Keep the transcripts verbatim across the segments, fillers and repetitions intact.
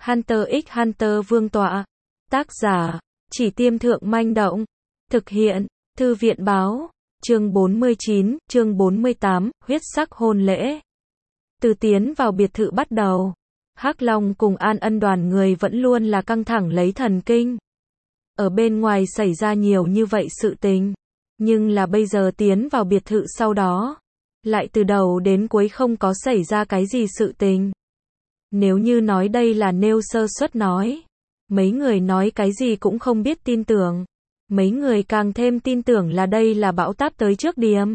Hunter x Hunter Vương tọa. Tác giả, Chỉ Tiêm Thượng Manh Động. Thực hiện, Thư viện Báo. Chương bốn mươi chín, chương bốn mươi tám, huyết sắc hôn lễ. Từ tiến vào biệt thự bắt đầu, Hắc Long cùng An Ân đoàn người vẫn luôn là căng thẳng lấy thần kinh. Ở bên ngoài xảy ra nhiều như vậy sự tình, nhưng là bây giờ tiến vào biệt thự sau đó, lại từ đầu đến cuối không có xảy ra cái gì sự tình. Nếu như nói đây là nêu sơ suất nói, mấy người nói cái gì cũng không biết tin tưởng. Mấy người càng thêm tin tưởng là đây là bão táp tới trước điểm.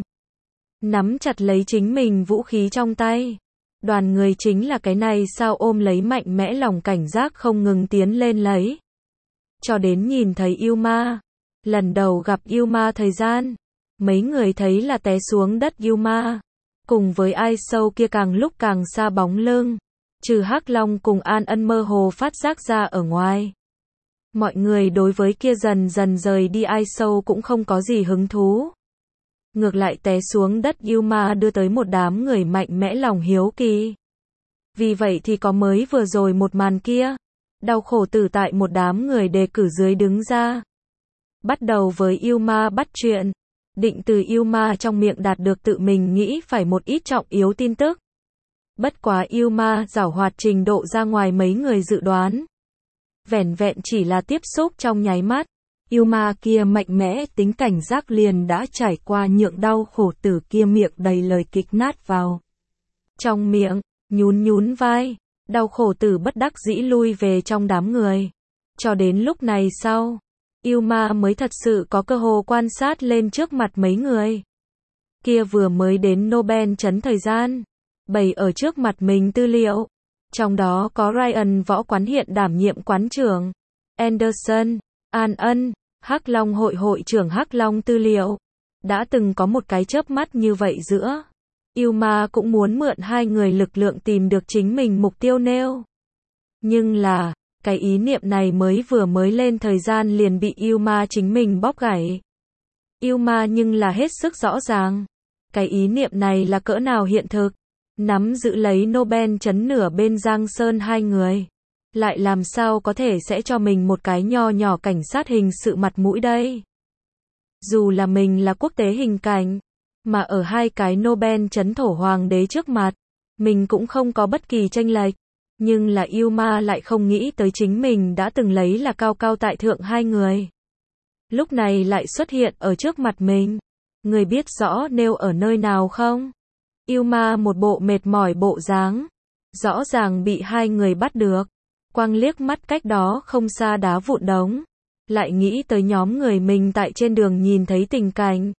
Nắm chặt lấy chính mình vũ khí trong tay. Đoàn người chính là cái này sao ôm lấy mạnh mẽ lòng cảnh giác không ngừng tiến lên lấy. Cho đến nhìn thấy yêu ma. Lần đầu gặp yêu ma thời gian. Mấy người thấy là té xuống đất yêu ma. Cùng với ai sâu kia càng lúc càng xa bóng lưng. Trừ Hắc Long cùng An Ân mơ hồ phát giác ra ở ngoài. Mọi người đối với kia dần dần rời đi ai sâu cũng không có gì hứng thú. Ngược lại té xuống đất yêu ma đưa tới một đám người mạnh mẽ lòng hiếu kỳ. Vì vậy thì có mới vừa rồi một màn kia. Đau khổ tử tại một đám người đề cử dưới đứng ra. Bắt đầu với yêu ma bắt chuyện. Định từ yêu ma trong miệng đạt được tự mình nghĩ phải một ít trọng yếu tin tức. Bất quá yêu ma giảo hoạt trình độ ra ngoài mấy người dự đoán. Vẻn vẹn chỉ là tiếp xúc trong nháy mắt, yêu ma kia mạnh mẽ tính cảnh giác liền đã trải qua nhượng đau khổ tử kia miệng đầy lời kịch nát vào. Trong miệng, nhún nhún vai, đau khổ tử bất đắc dĩ lui về trong đám người. Cho đến lúc này sau, yêu ma mới thật sự có cơ hội quan sát lên trước mặt mấy người. Kia vừa mới đến Nobel trấn thời gian, bày ở trước mặt mình tư liệu. Trong đó có Ryan võ quán hiện đảm nhiệm quán trưởng, Anderson, An Ân, Hắc Long hội hội trưởng Hắc Long tư liệu. Đã từng có một cái chớp mắt như vậy giữa. Yêu ma cũng muốn mượn hai người lực lượng tìm được chính mình mục tiêu nêu. Nhưng là, cái ý niệm này mới vừa mới lên thời gian liền bị yêu ma chính mình bóp gãy. Yêu ma nhưng là hết sức rõ ràng. Cái ý niệm này là cỡ nào hiện thực. Nắm giữ lấy Nobel trấn nửa bên Giang Sơn hai người. Lại làm sao có thể sẽ cho mình một cái nho nhỏ cảnh sát hình sự mặt mũi đây. Dù là mình là quốc tế hình cảnh, mà ở hai cái Nobel trấn thổ hoàng đế trước mặt, mình cũng không có bất kỳ chênh lệch. Nhưng là yêu ma lại không nghĩ tới chính mình đã từng lấy là cao cao tại thượng hai người. Lúc này lại xuất hiện ở trước mặt mình. Người biết rõ nêu ở nơi nào không? Yêu ma một bộ mệt mỏi bộ dáng, rõ ràng bị hai người bắt được, quang liếc mắt cách đó không xa đá vụn đống, lại nghĩ tới nhóm người mình tại trên đường nhìn thấy tình cảnh.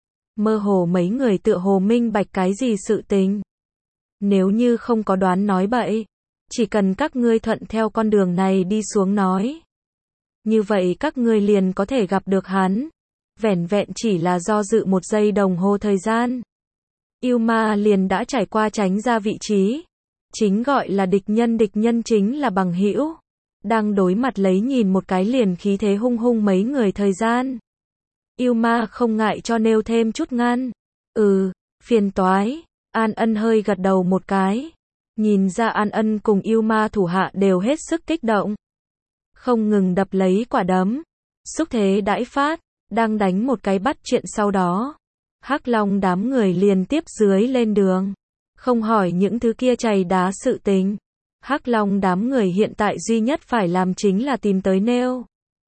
Mơ hồ mấy người tựa hồ minh bạch cái gì sự tình. Nếu như không có đoán nói bậy, chỉ cần các ngươi thuận theo con đường này đi xuống nói. Như vậy các ngươi liền có thể gặp được hắn, vẻn vẹn chỉ là do dự một giây đồng hồ thời gian. Yêu ma liền đã trải qua tránh ra vị trí. Chính gọi là địch nhân địch nhân chính là bằng hữu. Đang đối mặt lấy nhìn một cái liền khí thế hung hung mấy người thời gian. Yêu ma không ngại cho nêu thêm chút ngăn. Ừ, phiền toái. An Ân hơi gật đầu một cái. Nhìn ra An Ân cùng yêu ma thủ hạ đều hết sức kích động. Không ngừng đập lấy quả đấm. Xúc thế đãi phát, đang đánh một cái bắt chuyện sau đó. Hắc Long đám người liền tiếp dưới lên đường. Không hỏi những thứ kia chày đá sự tình. Hắc Long đám người hiện tại duy nhất phải làm chính là tìm tới nêu.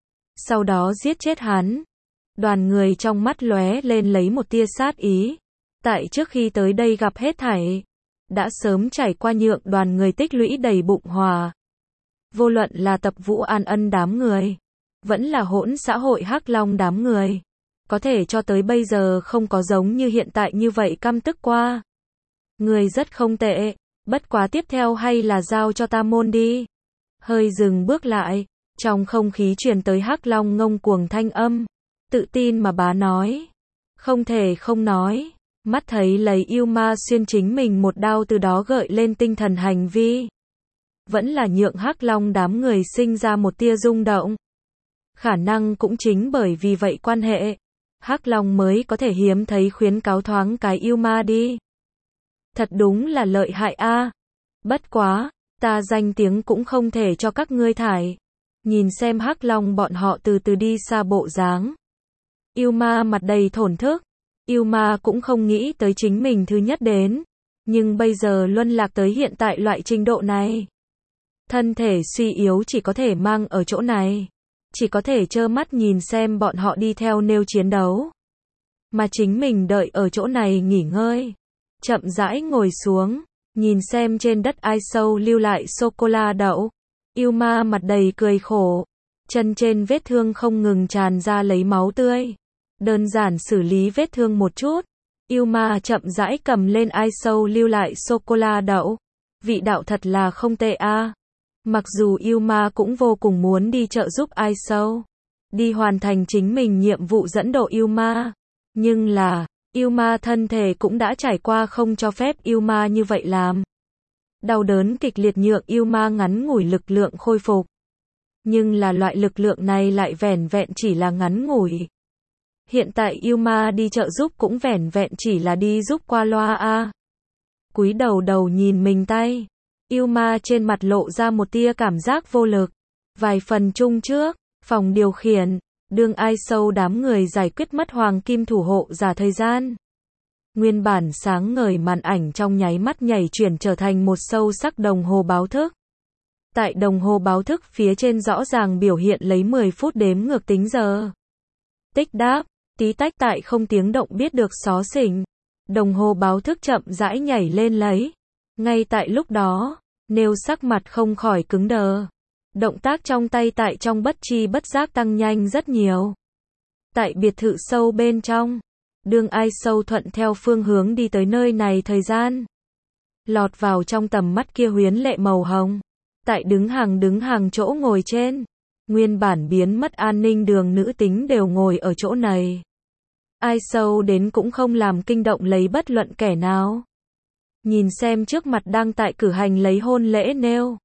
Sau đó giết chết hắn. Đoàn người trong mắt lóe lên lấy một tia sát ý. Tại trước khi tới đây gặp hết thảy. Đã sớm trải qua nhượng đoàn người tích lũy đầy bụng hòa. Vô luận là tập Vũ An Ân đám người. Vẫn là hỗn xã hội Hắc Long đám người. Có thể cho tới bây giờ không có giống như hiện tại như vậy căm tức qua. Người rất không tệ, bất quá tiếp theo hay là giao cho ta môn đi. Hơi dừng bước lại, trong không khí truyền tới Hắc Long ngông cuồng thanh âm, tự tin mà bá nói. Không thể không nói, mắt thấy lấy yêu ma xuyên chính mình một đao từ đó gợi lên tinh thần hành vi. Vẫn là nhượng Hắc Long đám người sinh ra một tia rung động. Khả năng cũng chính bởi vì vậy quan hệ. Hắc Long mới có thể hiếm thấy khuyến cáo thoáng cái yêu ma đi. Thật đúng là lợi hại a. Bất quá, Ta danh tiếng cũng không thể cho các ngươi thải. Nhìn xem Hắc Long bọn họ từ từ đi xa bộ dáng. Yêu ma mặt đầy thổn thức. Yêu ma cũng không nghĩ tới chính mình thứ nhất đến. Nhưng bây giờ luân lạc tới hiện tại loại trình độ này. Thân thể suy yếu chỉ có thể mang ở chỗ này. Chỉ có thể trơ mắt nhìn xem bọn họ đi theo nêu chiến đấu. Mà chính mình đợi ở chỗ này nghỉ ngơi. Chậm rãi ngồi xuống. Nhìn xem trên đất ai sâu lưu lại sô-cô-la đậu. Yêu ma mặt đầy cười khổ. Chân trên vết thương không ngừng tràn ra lấy máu tươi. Đơn giản xử lý vết thương một chút. Yêu ma chậm rãi cầm lên ai sâu lưu lại sô-cô-la đậu. Vị đạo thật là không tệ a. Mặc dù yêu ma cũng vô cùng muốn đi trợ giúp ai sâu. Đi hoàn thành chính mình nhiệm vụ dẫn độ yêu ma. Nhưng là, yêu ma thân thể cũng đã trải qua không cho phép yêu ma như vậy làm. Đau đớn kịch liệt nhượng yêu ma ngắn ngủi lực lượng khôi phục. Nhưng là loại lực lượng này lại vẻn vẹn chỉ là ngắn ngủi. Hiện tại yêu ma đi trợ giúp cũng vẻn vẹn chỉ là đi giúp qua loa a. Cúi đầu đầu nhìn mình tay. Yêu ma trên mặt lộ ra một tia cảm giác vô lực. Vài phần chung trước, phòng điều khiển, đương ai sâu đám người giải quyết mất hoàng kim thủ hộ giả thời gian. Nguyên bản sáng ngời màn ảnh trong nháy mắt nhảy chuyển trở thành một sâu sắc đồng hồ báo thức. Tại đồng hồ báo thức phía trên rõ ràng biểu hiện lấy mười phút đếm ngược tính giờ. Tích đáp, tí tách tại không tiếng động biết được xó xỉnh. Đồng hồ báo thức chậm rãi nhảy lên lấy. Ngay tại lúc đó, Nêu sắc mặt không khỏi cứng đờ. Động tác trong tay tại trong bất chi bất giác tăng nhanh rất nhiều. Tại biệt thự sâu bên trong, đương ai sâu thuận theo phương hướng đi tới nơi này thời gian. Lọt vào trong tầm mắt kia huyến lệ màu hồng. Tại đứng hàng đứng hàng chỗ ngồi trên. Nguyên bản biến mất an ninh đường nữ tính đều ngồi ở chỗ này. Ai sâu đến cũng không làm kinh động lấy bất luận kẻ nào. Nhìn xem trước mặt đang tại cử hành lấy hôn lễ Nêu.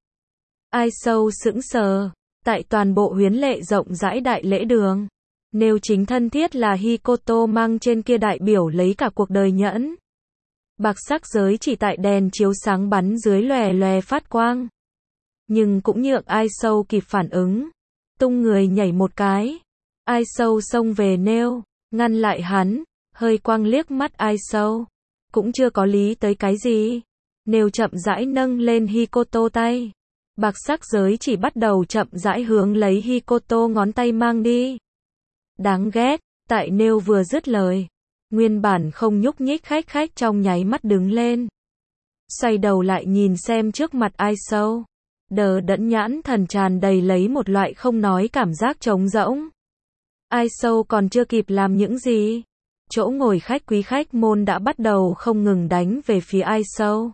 Ai sâu sững sờ. Tại toàn bộ huyến lệ rộng rãi đại lễ đường. Nêu chính thân thiết là Hikoto mang trên kia đại biểu lấy cả cuộc đời nhẫn. Bạc sắc giới chỉ tại đèn chiếu sáng bắn dưới lòe lòe phát quang. Nhưng cũng nhượng ai sâu kịp phản ứng. Tung người nhảy một cái. Ai sâu xông về Nêu. Ngăn lại hắn. Hơi quang liếc mắt ai sâu. Cũng chưa có lý tới cái gì. Nêu chậm rãi nâng lên Hikoto tay. Bạc sắc giới chỉ bắt đầu chậm rãi hướng lấy Hikoto ngón tay mang đi. Đáng ghét, tại Nêu vừa dứt lời. Nguyên bản không nhúc nhích khách khách trong nháy mắt đứng lên. Xoay đầu lại nhìn xem trước mặt ai sâu. Đờ đẫn nhãn thần tràn đầy lấy một loại không nói cảm giác trống rỗng. Ai sâu còn chưa kịp làm những gì. Chỗ ngồi khách quý khách môn đã bắt đầu không ngừng đánh về phía ai sâu.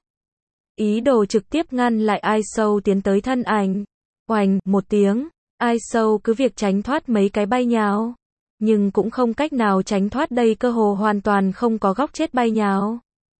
Ý đồ trực tiếp ngăn lại ai sâu tiến tới thân ảnh. Oành, một tiếng, ai sâu cứ việc tránh thoát mấy cái bay nhào. Nhưng cũng không cách nào tránh thoát đây, cơ hồ hoàn toàn không có góc chết bay nhào.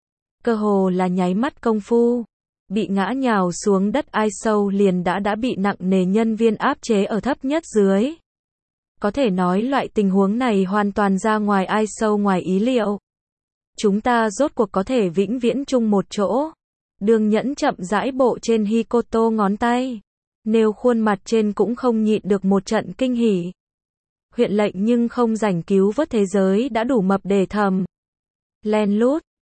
Cơ hồ là nháy mắt công phu. Bị ngã nhào xuống đất ai sâu liền đã đã bị nặng nề nhân viên áp chế ở thấp nhất dưới. Có thể nói loại tình huống này hoàn toàn ra ngoài ai sâu ngoài ý liệu. Chúng ta rốt cuộc có thể vĩnh viễn chung một chỗ. Đường nhẫn chậm rãi bộ trên Hikoto ngón tay. Nêu khuôn mặt trên cũng không nhịn được một trận kinh hỉ. Huyện lệnh nhưng không rảnh cứu vớt thế giới đã đủ mập để thầm. Len lút,